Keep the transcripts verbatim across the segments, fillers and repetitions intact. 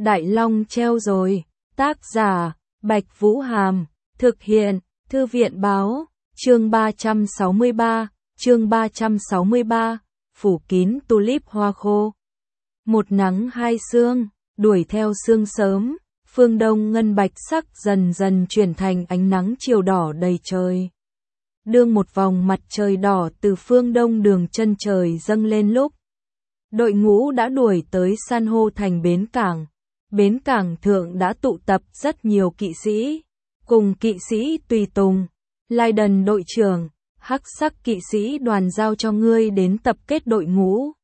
Đại Long treo rồi. Tác giả, Bạch Vũ Hàm. Thực hiện, Thư viện Báo. Chương ba trăm sáu mươi ba. Chương ba trăm sáu mươi ba. Phủ kín tulip hoa khô. Một nắng hai sương, đuổi theo sương sớm, phương đông ngân bạch sắc dần dần chuyển thành ánh nắng chiều đỏ đầy trời. Đương một vòng mặt trời đỏ từ phương đông đường chân trời dâng lên lúc, đội ngũ đã đuổi tới san hô thành bến cảng. Bến cảng thượng đã tụ tập rất nhiều kỵ sĩ, cùng kỵ sĩ tùy tùng. Lydon đội trưởng, hắc sắc kỵ sĩ đoàn giao cho ngươi đến tập kết đội ngũ.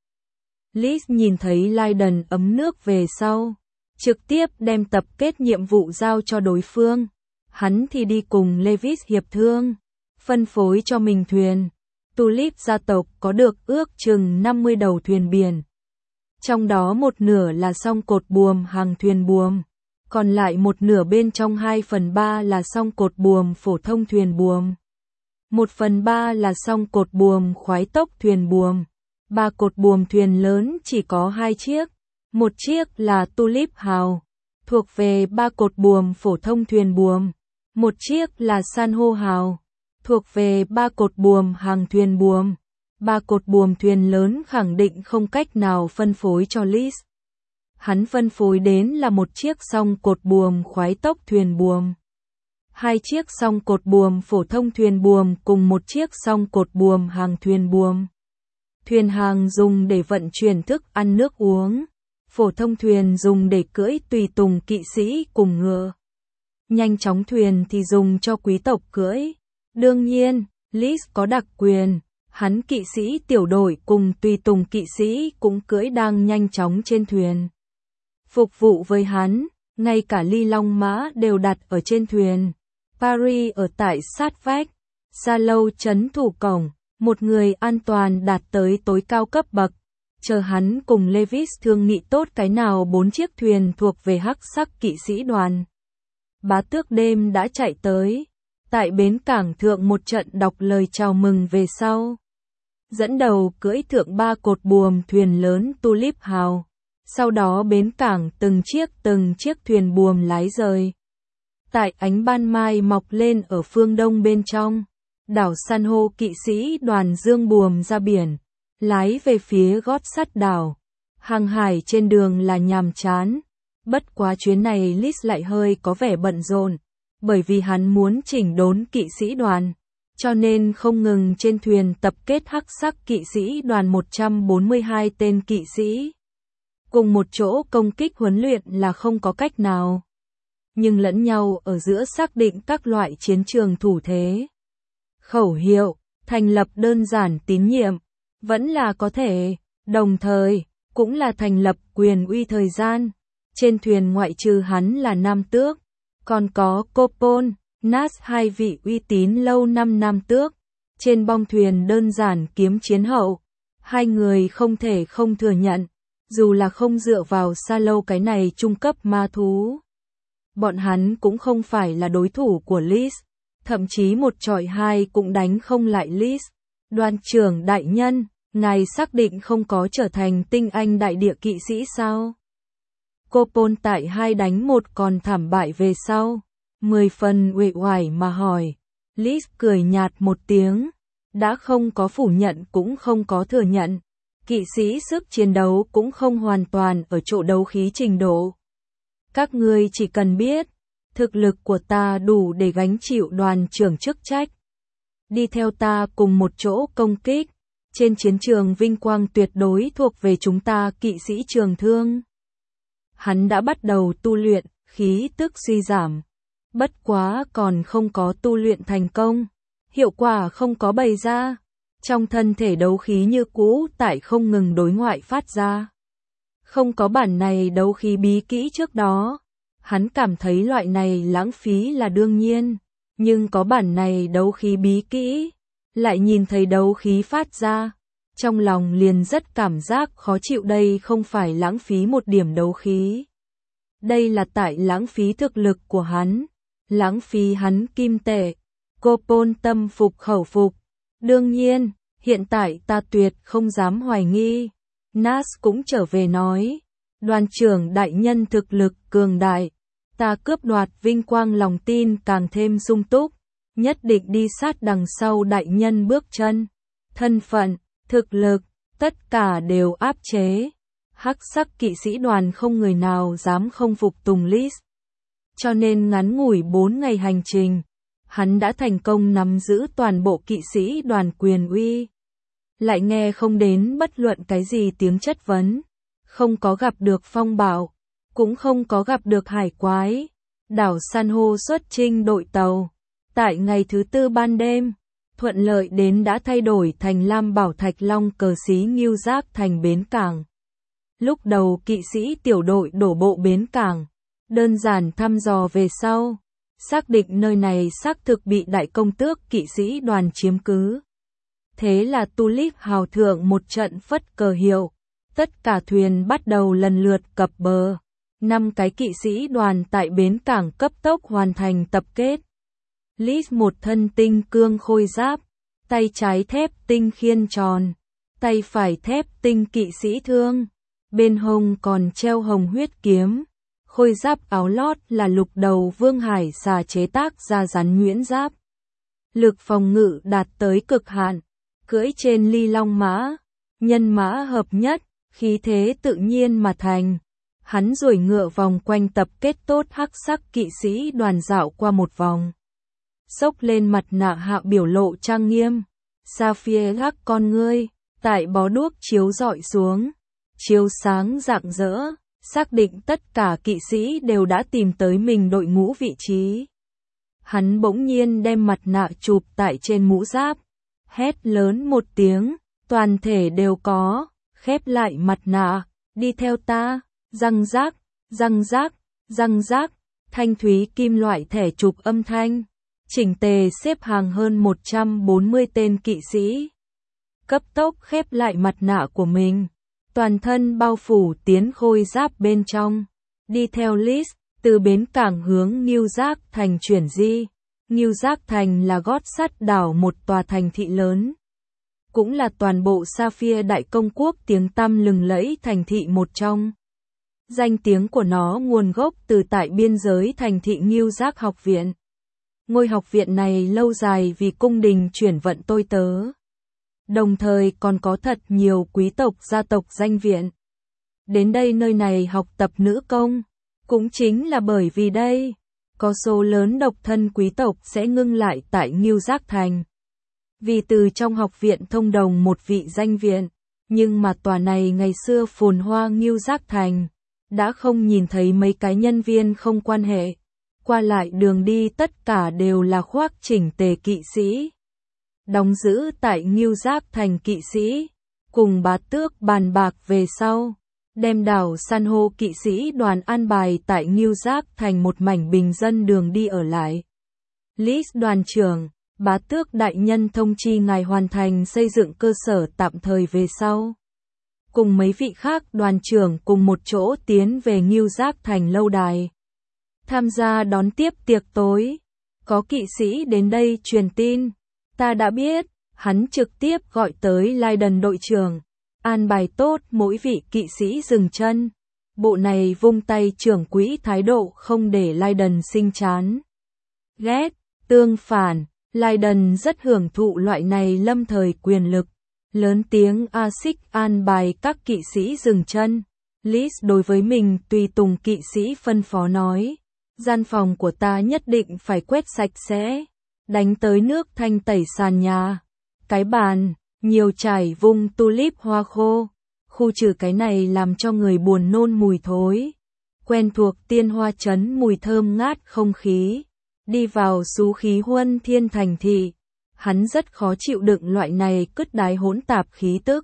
Liz nhìn thấy Lydon ấm nước về sau, trực tiếp đem tập kết nhiệm vụ giao cho đối phương. Hắn thì đi cùng Lewis hiệp thương, phân phối cho mình thuyền. Tulip gia tộc có được ước chừng năm mươi đầu thuyền biển. Trong đó một nửa là song cột buồm hàng thuyền buồm, còn lại một nửa bên trong hai phần ba là song cột buồm phổ thông thuyền buồm. Một phần ba là song cột buồm khoái tốc thuyền buồm. Ba cột buồm thuyền lớn chỉ có hai chiếc. Một chiếc là Tulip Hào, thuộc về ba cột buồm phổ thông thuyền buồm. Một chiếc là San hô Hào, thuộc về ba cột buồm hàng thuyền buồm. Ba cột buồm thuyền lớn khẳng định không cách nào phân phối cho Liz. Hắn phân phối đến là một chiếc song cột buồm khoái tốc thuyền buồm, hai chiếc song cột buồm phổ thông thuyền buồm cùng một chiếc song cột buồm hàng thuyền buồm. Thuyền hàng dùng để vận chuyển thức ăn nước uống, phổ thông thuyền dùng để cưỡi tùy tùng kỵ sĩ cùng ngựa. Nhanh chóng thuyền thì dùng cho quý tộc cưỡi. Đương nhiên, Liz có đặc quyền, hắn kỵ sĩ tiểu đội cùng tùy tùng kỵ sĩ cũng cưỡi đang nhanh chóng trên thuyền. Phục vụ với hắn, ngay cả ly long mã đều đặt ở trên thuyền. Paris ở tại sát vách, xa lâu trấn thủ cổng, một người an toàn đạt tới tối cao cấp bậc, chờ hắn cùng Lewis thương nghị tốt cái nào bốn chiếc thuyền thuộc về hắc sắc kỵ sĩ đoàn. Bá tước đêm đã chạy tới, tại bến cảng thượng một trận đọc lời chào mừng về sau. Dẫn đầu cưỡi thượng ba cột buồm thuyền lớn Tulip Hào, sau đó bến cảng từng chiếc từng chiếc thuyền buồm lái rời. Tại ánh ban mai mọc lên ở phương đông bên trong, đảo san hô kỵ sĩ đoàn dương buồm ra biển, lái về phía gót sắt đảo. Hàng hải trên đường là nhàm chán, bất quá chuyến này Liz lại hơi có vẻ bận rộn, bởi vì hắn muốn chỉnh đốn kỵ sĩ đoàn, cho nên không ngừng trên thuyền tập kết hắc sắc kỵ sĩ đoàn một trăm bốn mươi hai tên kỵ sĩ. Cùng một chỗ công kích huấn luyện là không có cách nào, nhưng lẫn nhau ở giữa xác định các loại chiến trường thủ thế. Khẩu hiệu, thành lập đơn giản tín nhiệm, vẫn là có thể, đồng thời, cũng là thành lập quyền uy thời gian. Trên thuyền ngoại trừ hắn là nam tước, còn có Copon, Nas hai vị uy tín lâu năm nam tước. Trên bong thuyền đơn giản kiếm chiến hậu, hai người không thể không thừa nhận, dù là không dựa vào xa lâu cái này trung cấp ma thú. Bọn hắn cũng không phải là đối thủ của Liz, thậm chí một chọi hai cũng đánh không lại Liz. Đoàn trưởng đại nhân, ngài xác định không có trở thành tinh anh đại địa kỵ sĩ sao? Copon tại hai đánh một còn thảm bại về sau, mười phần uể oải mà hỏi. Liz cười nhạt một tiếng, đã không có phủ nhận cũng không có thừa nhận. Kỵ sĩ sức chiến đấu cũng không hoàn toàn ở chỗ đấu khí trình độ. Các ngươi chỉ cần biết, thực lực của ta đủ để gánh chịu đoàn trưởng chức trách. Đi theo ta cùng một chỗ công kích, trên chiến trường vinh quang tuyệt đối thuộc về chúng ta kỵ sĩ trường thương. Hắn đã bắt đầu tu luyện, khí tức suy giảm. Bất quá còn không có tu luyện thành công, hiệu quả không có bày ra. Trong thân thể đấu khí như cũ tại không ngừng đối ngoại phát ra. Không có bản này đấu khí bí kỹ trước đó, hắn cảm thấy loại này lãng phí là đương nhiên, nhưng có bản này đấu khí bí kỹ, lại nhìn thấy đấu khí phát ra, trong lòng liền rất cảm giác khó chịu. Đây không phải lãng phí một điểm đấu khí, đây là tại lãng phí thực lực của hắn, lãng phí hắn kim tệ. Copon tâm phục khẩu phục. Đương nhiên, hiện tại ta tuyệt không dám hoài nghi. Nas cũng trở về nói, Đoàn trưởng đại nhân thực lực cường đại, ta cướp đoạt vinh quang lòng tin càng thêm sung túc, nhất định đi sát đằng sau đại nhân bước chân. Thân phận, thực lực, tất cả đều áp chế. Hắc sắc kỵ sĩ đoàn không người nào dám không phục tùng Lis. Cho nên ngắn ngủi bốn ngày hành trình, hắn đã thành công nắm giữ toàn bộ kỵ sĩ đoàn quyền uy. Lại nghe không đến bất luận cái gì tiếng chất vấn, không có gặp được phong bạo, cũng không có gặp được hải quái. Đảo san hô xuất chinh đội tàu, tại ngày thứ tư ban đêm, thuận lợi đến đã thay đổi thành Lam Bảo Thạch Long cờ xí Ngưu Giác thành bến cảng. Lúc đầu kỵ sĩ tiểu đội đổ bộ bến cảng, đơn giản thăm dò về sau, xác định nơi này xác thực bị đại công tước kỵ sĩ đoàn chiếm cứ. Thế là Tulip hào thượng một trận phất cờ hiệu, tất cả thuyền bắt đầu lần lượt cập bờ. Năm cái kỵ sĩ đoàn tại bến cảng cấp tốc hoàn thành tập kết. Lis một thân tinh cương khôi giáp, tay trái thép tinh khiên tròn, tay phải thép tinh kỵ sĩ thương, bên hông còn treo hồng huyết kiếm. Khôi giáp áo lót là lục đầu Vương Hải xà chế tác ra rắn nhuyễn giáp. Lực phòng ngự đạt tới cực hạn, cưỡi trên ly long mã, nhân mã hợp nhất, khí thế tự nhiên mà thành. Hắn duỗi ngựa vòng quanh tập kết tốt hắc sắc kỵ sĩ đoàn dạo qua một vòng. Xốc lên mặt nạ hạ biểu lộ trang nghiêm, Sapphire lắc con ngươi, tại bó đuốc chiếu rọi xuống, chiếu sáng rạng rỡ, xác định tất cả kỵ sĩ đều đã tìm tới mình đội ngũ vị trí. Hắn bỗng nhiên đem mặt nạ chụp tại trên mũ giáp, hét lớn một tiếng, toàn thể đều có, khép lại mặt nạ, đi theo ta. Răng rác, răng rác, răng rác, thanh thúy kim loại thẻ chụp âm thanh, chỉnh tề xếp hàng hơn một trăm bốn mươi tên kỵ sĩ. Cấp tốc khép lại mặt nạ của mình, toàn thân bao phủ tiến khôi giáp bên trong, đi theo Lis, từ bến cảng hướng Ngưu Giác thành chuyển di. Ngưu Giác thành là gót sắt đảo một tòa thành thị lớn, cũng là toàn bộ Sapphire Đại Công Quốc tiếng tăm lừng lẫy thành thị một trong. Danh tiếng của nó nguồn gốc từ tại biên giới thành thị Ngưu Giác học viện. Ngôi học viện này lâu dài vì cung đình chuyển vận tôi tớ. Đồng thời còn có thật nhiều quý tộc gia tộc danh viện. Đến đây nơi này học tập nữ công. Cũng chính là bởi vì đây, có số lớn độc thân quý tộc sẽ ngưng lại tại Ngưu Giác thành. Vì từ trong học viện thông đồng một vị danh viện, nhưng mà tòa này ngày xưa phồn hoa Ngưu Giác thành, đã không nhìn thấy mấy cái nhân viên không quan hệ. Qua lại đường đi tất cả đều là khoác chỉnh tề kỵ sĩ. Đóng giữ tại Ngưu Giác thành kỵ sĩ, cùng bá tước bàn bạc về sau, đem đảo san hô kỵ sĩ đoàn an bài tại Ngưu Giác thành một mảnh bình dân đường đi ở lại. Lis đoàn trưởng, bá tước đại nhân thông chi ngài hoàn thành xây dựng cơ sở tạm thời về sau. Cùng mấy vị khác đoàn trưởng cùng một chỗ tiến về Ngưu Giác thành lâu đài. Tham gia đón tiếp tiệc tối. Có kỵ sĩ đến đây truyền tin. Ta đã biết, hắn trực tiếp gọi tới Lydon đội trưởng. An bài tốt mỗi vị kỵ sĩ dừng chân. Bộ này vung tay trưởng quỹ thái độ không để Lydon sinh chán. Ghét, tương phản, Lydon rất hưởng thụ loại này lâm thời quyền lực. Lớn tiếng a xích an bài các kỵ sĩ dừng chân. Lis đối với mình tùy tùng kỵ sĩ phân phó nói. Gian phòng của ta nhất định phải quét sạch sẽ. Đánh tới nước thanh tẩy sàn nhà. Cái bàn, nhiều trải vung tulip hoa khô. Khu trừ cái này làm cho người buồn nôn mùi thối. Quen thuộc tiên hoa trấn mùi thơm ngát không khí. Đi vào xú khí huân thiên thành thị. Hắn rất khó chịu đựng loại này cứt đái hỗn tạp khí tức.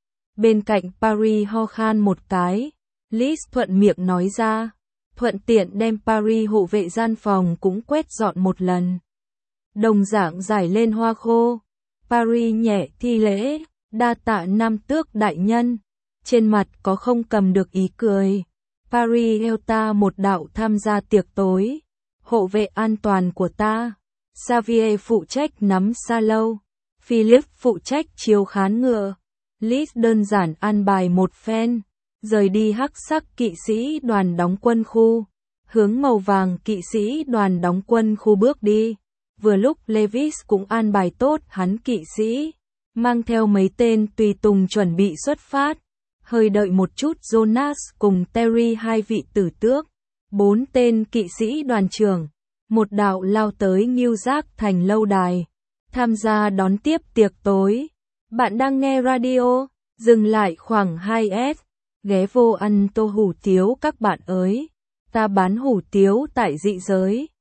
Bên cạnh Paris ho khan một cái, Lis thuận miệng nói ra, thuận tiện đem Paris hộ vệ gian phòng cũng quét dọn một lần. Đồng dạng giải lên hoa khô, Paris nhẹ thi lễ, đa tạ nam tước đại nhân, trên mặt có không cầm được ý cười. Paris eo ta một đạo tham gia tiệc tối, hộ vệ an toàn của ta. Xavier phụ trách nắm sa lâu, Philip phụ trách chiếu khán ngựa. Lis đơn giản an bài một phen, rời đi hắc sắc kỵ sĩ đoàn đóng quân khu, hướng màu vàng kỵ sĩ đoàn đóng quân khu bước đi. Vừa lúc Lewis cũng an bài tốt hắn kỵ sĩ, mang theo mấy tên tùy tùng chuẩn bị xuất phát. Hơi đợi một chút, Jonas cùng Terry hai vị tử tước, bốn tên kỵ sĩ đoàn trưởng, một đạo lao tới New York thành lâu đài, tham gia đón tiếp tiệc tối. Bạn đang nghe radio, dừng lại khoảng hai s, ghé vô ăn tô hủ tiếu các bạn ơi. Ta bán hủ tiếu tại dị giới.